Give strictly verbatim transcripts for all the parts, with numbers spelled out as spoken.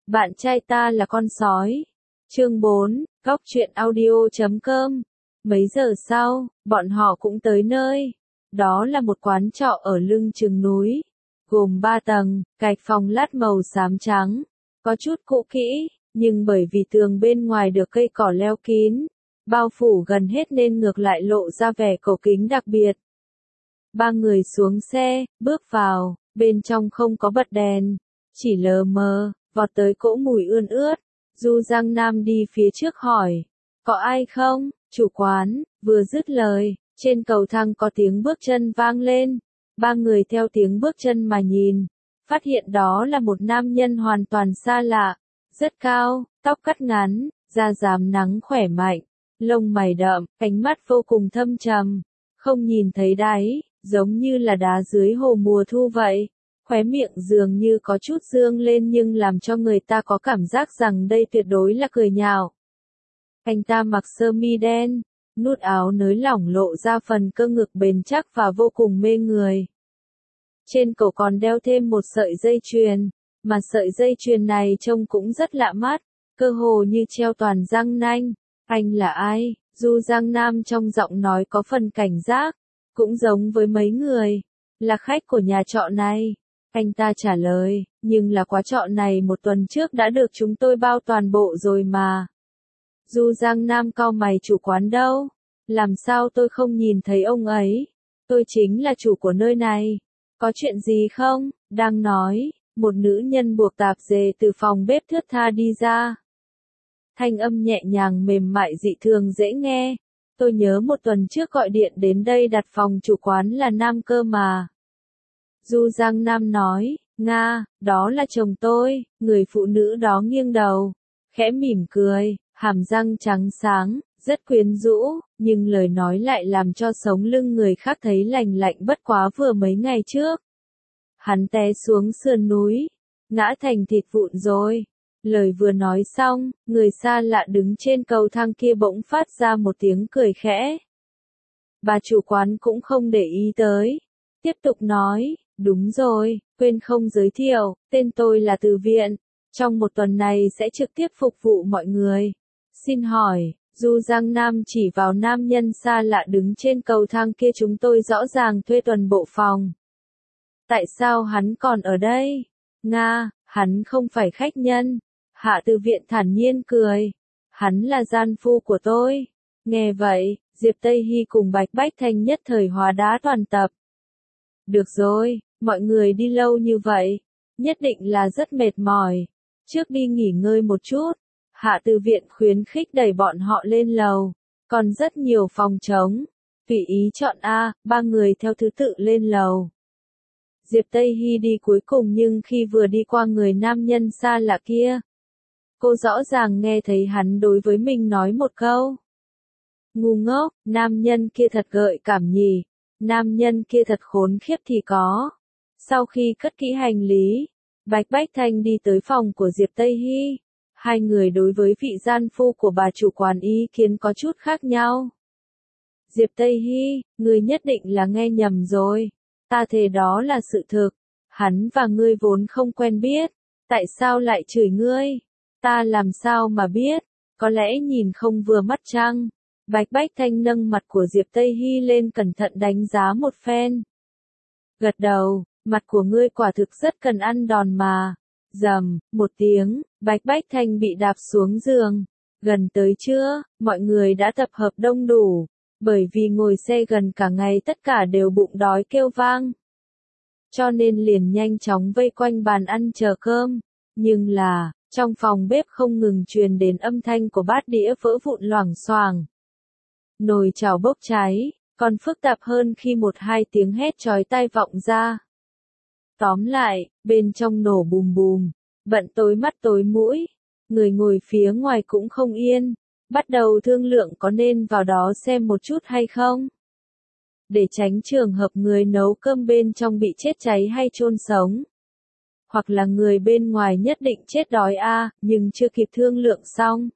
Bạn trai ta là con sói. Chương bốn, Góc truyện audio chấm com. Mấy giờ sau, bọn họ cũng tới nơi. Đó là một quán trọ ở lưng chừng núi, gồm ba tầng, gạch phòng lát màu xám trắng, có chút cũ kỹ, nhưng bởi vì tường bên ngoài được cây cỏ leo kín, bao phủ gần hết nên ngược lại lộ ra vẻ cổ kính đặc biệt. Ba người xuống xe, bước vào, bên trong không có bật đèn, chỉ lờ mờ, vọt tới cỗ mùi ươn ướt. Du Giang Nam đi phía trước hỏi, có ai không, chủ quán, vừa dứt lời, trên cầu thang có tiếng bước chân vang lên. Ba người theo tiếng bước chân mà nhìn, phát hiện đó là một nam nhân hoàn toàn xa lạ, rất cao, tóc cắt ngắn, da rám nắng khỏe mạnh, lông mày đậm, ánh mắt vô cùng thâm trầm, không nhìn thấy đáy, giống như là đá dưới hồ mùa thu vậy. Khóe miệng dường như có chút dương lên nhưng làm cho người ta có cảm giác rằng đây tuyệt đối là cười nhạo. Anh ta mặc sơ mi đen, nút áo nới lỏng lộ ra phần cơ ngực bền chắc và vô cùng mê người. Trên cổ còn đeo thêm một sợi dây chuyền, mà sợi dây chuyền này trông cũng rất lạ mắt, cơ hồ như treo toàn răng nanh. Anh là ai? Du Giang Nam trong giọng nói có phần cảnh giác, cũng giống với mấy người, là khách của nhà trọ này. Anh ta trả lời, nhưng là quán trọ này một tuần trước đã được chúng tôi bao toàn bộ rồi mà. Du Giang Nam cau mày, chủ quán đâu? Làm sao tôi không nhìn thấy ông ấy? Tôi chính là chủ của nơi này. Có chuyện gì không? Đang nói, một nữ nhân buộc tạp dề từ phòng bếp thướt tha đi ra. Thanh âm nhẹ nhàng mềm mại dị thường dễ nghe. Tôi nhớ một tuần trước gọi điện đến đây đặt phòng chủ quán là Nam cơ mà. Du Giang Nam nói, Nga, đó là chồng tôi. Người phụ nữ đó nghiêng đầu, khẽ mỉm cười, hàm răng trắng sáng, rất quyến rũ, nhưng lời nói lại làm cho sống lưng người khác thấy lành lạnh. Bất quá vừa mấy ngày trước, hắn té xuống sườn núi, ngã thành thịt vụn rồi. Lời vừa nói xong, người xa lạ đứng trên cầu thang kia bỗng phát ra một tiếng cười khẽ. Bà chủ quán cũng không để ý tới, tiếp tục nói, đúng rồi, quên không giới thiệu, tên tôi là Từ Viện, trong một tuần này sẽ trực tiếp phục vụ mọi người. Xin hỏi, Du Giang Nam chỉ vào nam nhân xa lạ đứng trên cầu thang kia, chúng tôi rõ ràng thuê toàn bộ phòng. Tại sao hắn còn ở đây? Nga, hắn không phải khách nhân. Hạ Từ Viện thản nhiên cười. Hắn là gian phu của tôi. Nghe vậy, Diệp Tây Hy cùng Bạch Bách Thanh nhất thời hóa đá toàn tập. Được rồi, mọi người đi lâu như vậy, nhất định là rất mệt mỏi. Trước đi nghỉ ngơi một chút. Hạ Từ Viện khuyến khích đẩy bọn họ lên lầu. Còn rất nhiều phòng trống. Tùy ý chọn A, ba người theo thứ tự lên lầu. Diệp Tây Hy đi cuối cùng nhưng khi vừa đi qua người nam nhân xa lạ kia, cô rõ ràng nghe thấy hắn đối với mình nói một câu. Ngu ngốc, nam nhân kia thật gợi cảm nhỉ, nam nhân kia thật khốn khiếp thì có. Sau khi cất kỹ hành lý, Bạch Bách Thanh đi tới phòng của Diệp Tây Hy. Hai người đối với vị gian phu của bà chủ quán ý kiến có chút khác nhau. Diệp Tây Hy, ngươi nhất định là nghe nhầm rồi. Ta thề đó là sự thực. Hắn và ngươi vốn không quen biết. Tại sao lại chửi ngươi? Ta làm sao mà biết? Có lẽ nhìn không vừa mắt chăng? Bạch Bách Thanh nâng mặt của Diệp Tây Hy lên cẩn thận đánh giá một phen. Gật đầu, mặt của ngươi quả thực rất cần ăn đòn mà. Rầm, một tiếng, Bạch Bách Thanh bị đạp xuống giường. Gần tới trưa, mọi người đã tập hợp đông đủ. Bởi vì ngồi xe gần cả ngày tất cả đều bụng đói kêu vang. Cho nên liền nhanh chóng vây quanh bàn ăn chờ cơm. Nhưng là, trong phòng bếp không ngừng truyền đến âm thanh của bát đĩa vỡ vụn loảng xoảng. Nồi chảo bốc cháy, còn phức tạp hơn khi một hai tiếng hét chói tai vọng ra. Tóm lại, bên trong nổ bùm bùm, bận tối mắt tối mũi. Người ngồi phía ngoài cũng không yên. Bắt đầu thương lượng có nên vào đó xem một chút hay không. Để tránh trường hợp người nấu cơm bên trong bị chết cháy hay chôn sống. Hoặc là người bên ngoài nhất định chết đói a, à, nhưng chưa kịp thương lượng xong.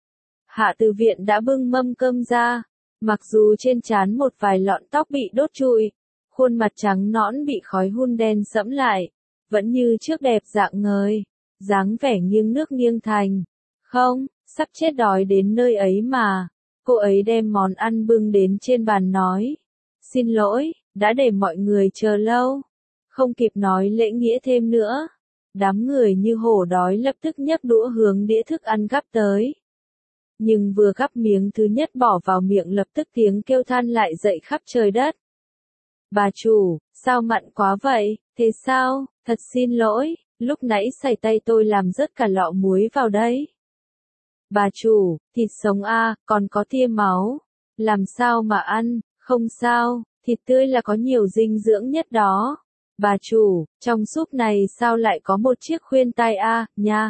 Hạ Từ Viện đã bưng mâm cơm ra. Mặc dù trên trán một vài lọn tóc bị đốt trụi, khuôn mặt trắng nõn bị khói hun đen sẫm lại, vẫn như trước đẹp rạng ngời. dáng vẻ nghiêng nước nghiêng thành. Không, sắp chết đói đến nơi ấy mà. Cô ấy đem món ăn bưng đến trên bàn nói. Xin lỗi, đã để mọi người chờ lâu. Không kịp nói lễ nghĩa thêm nữa. Đám người như hổ đói lập tức nhấc đũa hướng đĩa thức ăn gắp tới. Nhưng vừa gắp miếng thứ nhất bỏ vào miệng lập tức tiếng kêu than lại dậy khắp trời đất. Bà chủ, sao mặn quá vậy, thế sao, thật xin lỗi, lúc nãy xài tay tôi làm rớt cả lọ muối vào đấy. Bà chủ, thịt sống a, còn có tia máu, làm sao mà ăn, không sao, thịt tươi là có nhiều dinh dưỡng nhất đó. Bà chủ, trong súp này sao lại có một chiếc khuyên tai a, nha.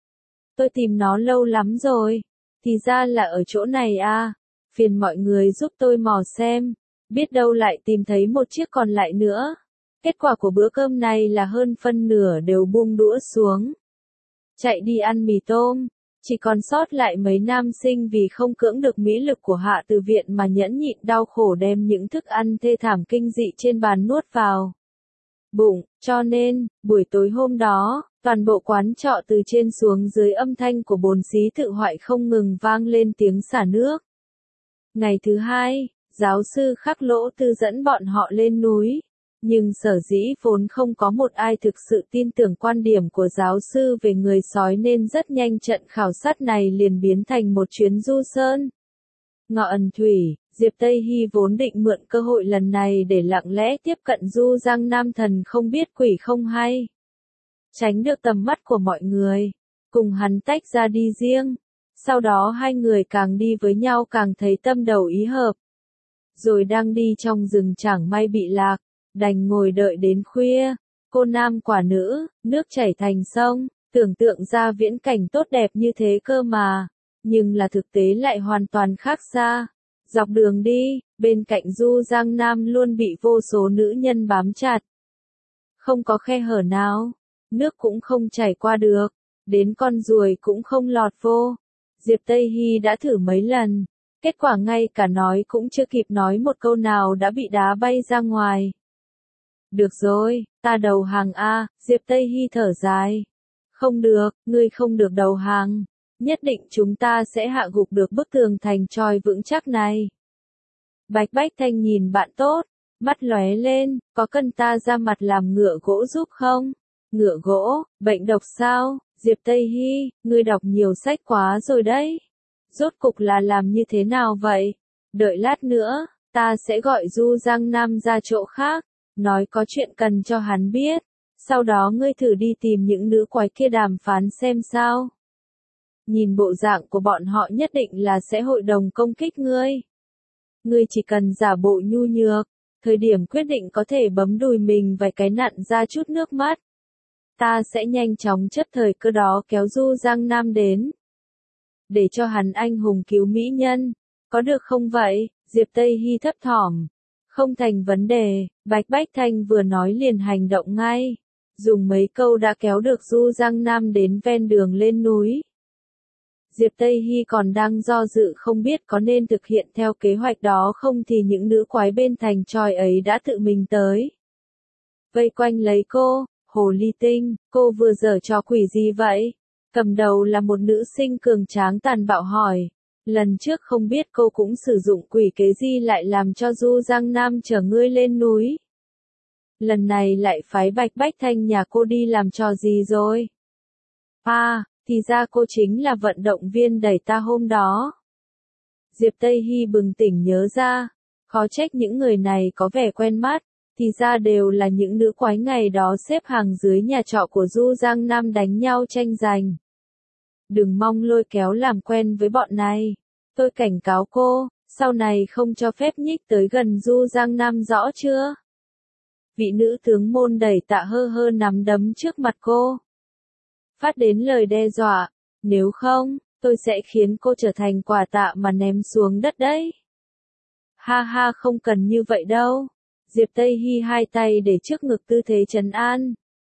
Tôi tìm nó lâu lắm rồi, thì ra là ở chỗ này a, phiền mọi người giúp tôi mò xem, biết đâu lại tìm thấy một chiếc còn lại nữa. Kết quả của bữa cơm này là hơn phân nửa đều buông đũa xuống. Chạy đi ăn mì tôm. Chỉ còn sót lại mấy nam sinh vì không cưỡng được mỹ lực của Hạ Từ Viện mà nhẫn nhịn đau khổ đem những thức ăn thê thảm kinh dị trên bàn nuốt vào bụng, cho nên, buổi tối hôm đó, toàn bộ quán trọ từ trên xuống dưới âm thanh của bồn xí tự hoại không ngừng vang lên tiếng xả nước. Ngày thứ hai, giáo sư Khắc Lỗ Tư dẫn bọn họ lên núi. Nhưng sở dĩ vốn không có một ai thực sự tin tưởng quan điểm của giáo sư về người sói nên rất nhanh trận khảo sát này liền biến thành một chuyến du sơn. Ngọ ẩn thủy, Diệp Tây Hy vốn định mượn cơ hội lần này để lặng lẽ tiếp cận Du Giang Nam Thần không biết quỷ không hay. Tránh được tầm mắt của mọi người, cùng hắn tách ra đi riêng. Sau đó hai người càng đi với nhau càng thấy tâm đầu ý hợp. Rồi đang đi trong rừng chẳng may bị lạc. Đành ngồi đợi đến khuya, cô nam quả nữ, nước chảy thành sông, tưởng tượng ra viễn cảnh tốt đẹp như thế cơ mà, nhưng là thực tế lại hoàn toàn khác xa. Dọc đường đi, bên cạnh Du Giang Nam luôn bị vô số nữ nhân bám chặt. Không có khe hở nào, nước cũng không chảy qua được, đến con ruồi cũng không lọt vô. Diệp Tây Hy đã thử mấy lần, kết quả ngay cả nói cũng chưa kịp nói một câu nào đã bị đá bay ra ngoài. Được rồi, ta đầu hàng a, Diệp Tây Hy thở dài. Không được, ngươi không được đầu hàng. Nhất định chúng ta sẽ hạ gục được bức tường thành tròi vững chắc này. Bạch Bách Thanh nhìn bạn tốt, mắt lóe lên, có cần ta ra mặt làm ngựa gỗ giúp không? Ngựa gỗ, bệnh độc sao? Diệp Tây Hy, ngươi đọc nhiều sách quá rồi đấy. Rốt cục là làm như thế nào vậy? Đợi lát nữa, ta sẽ gọi Du Giang Nam ra chỗ khác. Nói có chuyện cần cho hắn biết, sau đó ngươi thử đi tìm những nữ quái kia đàm phán xem sao. Nhìn bộ dạng của bọn họ nhất định là sẽ hội đồng công kích ngươi. Ngươi chỉ cần giả bộ nhu nhược, thời điểm quyết định có thể bấm đùi mình vài cái nặn ra chút nước mắt. Ta sẽ nhanh chóng chấp thời cơ đó kéo Du Giang Nam đến. Để cho hắn anh hùng cứu mỹ nhân, có được không vậy? Diệp Tây Hy thấp thỏm. Không thành vấn đề, Bạch Bách Thanh vừa nói liền hành động ngay. Dùng mấy câu đã kéo được Du Giang Nam đến ven đường lên núi. Diệp Tây Hy còn đang do dự không biết có nên thực hiện theo kế hoạch đó không thì những nữ quái bên thành tròi ấy đã tự mình tới. Vây quanh lấy cô, Hồ Ly Tinh, cô vừa giở trò quỷ gì vậy? Cầm đầu là một nữ sinh cường tráng tàn bạo hỏi. Lần trước không biết cô cũng sử dụng quỷ kế gì lại làm cho Du Giang Nam chở ngươi lên núi. Lần này lại phái Bạch Bách Thanh nhà cô đi làm trò gì rồi? À, thì ra cô chính là vận động viên đẩy ta hôm đó. Diệp Tây Hy bừng tỉnh nhớ ra, khó trách những người này có vẻ quen mắt, thì ra đều là những nữ quái ngày đó xếp hàng dưới nhà trọ của Du Giang Nam đánh nhau tranh giành. Đừng mong lôi kéo làm quen với bọn này. Tôi cảnh cáo cô, sau này không cho phép nhích tới gần Du Giang Nam rõ chưa? Vị nữ tướng môn đẩy tạ hơ hơ nắm đấm trước mặt cô. Phát đến lời đe dọa, nếu không, tôi sẽ khiến cô trở thành quả tạ mà ném xuống đất đấy. Ha ha không cần như vậy đâu. Diệp Tây Hy hai tay để trước ngực tư thế trấn an.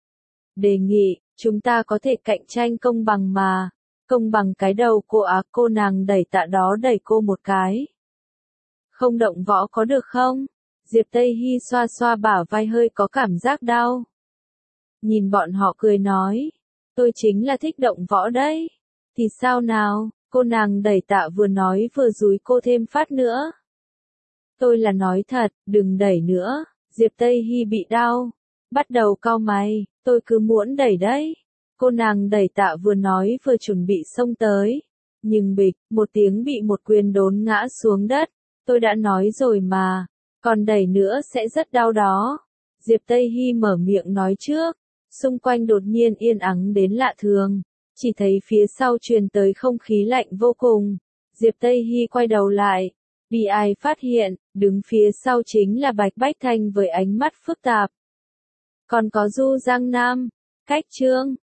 Đề nghị, chúng ta có thể cạnh tranh công bằng mà. Công bằng cái đầu cô á, cô nàng đẩy tạ đó đẩy cô một cái. Không động võ có được không? Diệp Tây Hy xoa xoa bả vai hơi có cảm giác đau. Nhìn bọn họ cười nói. Tôi chính là thích động võ đấy. Thì sao nào, cô nàng đẩy Tạ vừa nói vừa dúi cô thêm phát nữa. Tôi là nói thật, đừng đẩy nữa. Diệp Tây Hy bị đau. Bắt đầu cau mày, tôi cứ muốn đẩy đấy. Cô nàng đẩy Tạ vừa nói vừa chuẩn bị xông tới. Nhưng bịch, một tiếng bị một quyền đốn ngã xuống đất. Tôi đã nói rồi mà, còn đẩy nữa sẽ rất đau đó. Diệp Tây Hy mở miệng nói trước. Xung quanh đột nhiên yên ắng đến lạ thường. Chỉ thấy phía sau truyền tới không khí lạnh vô cùng. Diệp Tây Hy quay đầu lại. Bị ai phát hiện, đứng phía sau chính là Bạch Bách Thanh với ánh mắt phức tạp. Còn có Du Giang Nam, Cách Trương,